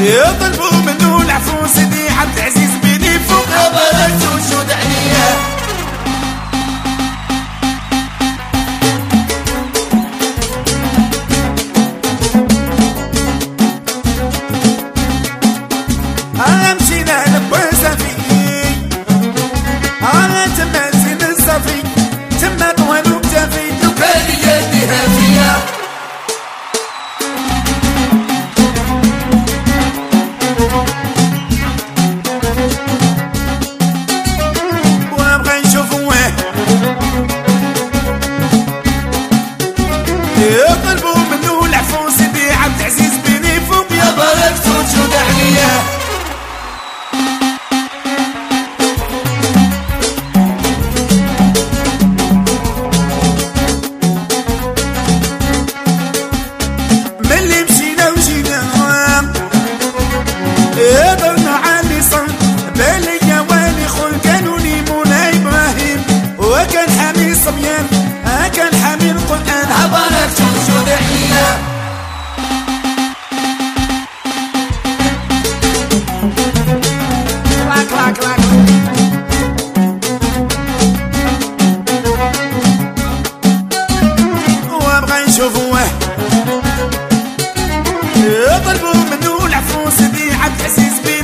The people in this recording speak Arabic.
يطلبوا منه العفو سيدي عبد العزيز بيني فوق بلد وشود عليا. مشينا لبوسة فيه تما زين الصفي تما طوال وكتافي لو كان يديها فيا. وابغى نشوفوه يطلبوا منه العفو سيدي عبد العزيز بيني فوق يا بلد وجود عليا. كان حامي القرآن هبارك شوشود عليا. كلاك كلاك كلاك وابغى نشوفوه يطلبوا منه العفو سيدي عبد العزيز.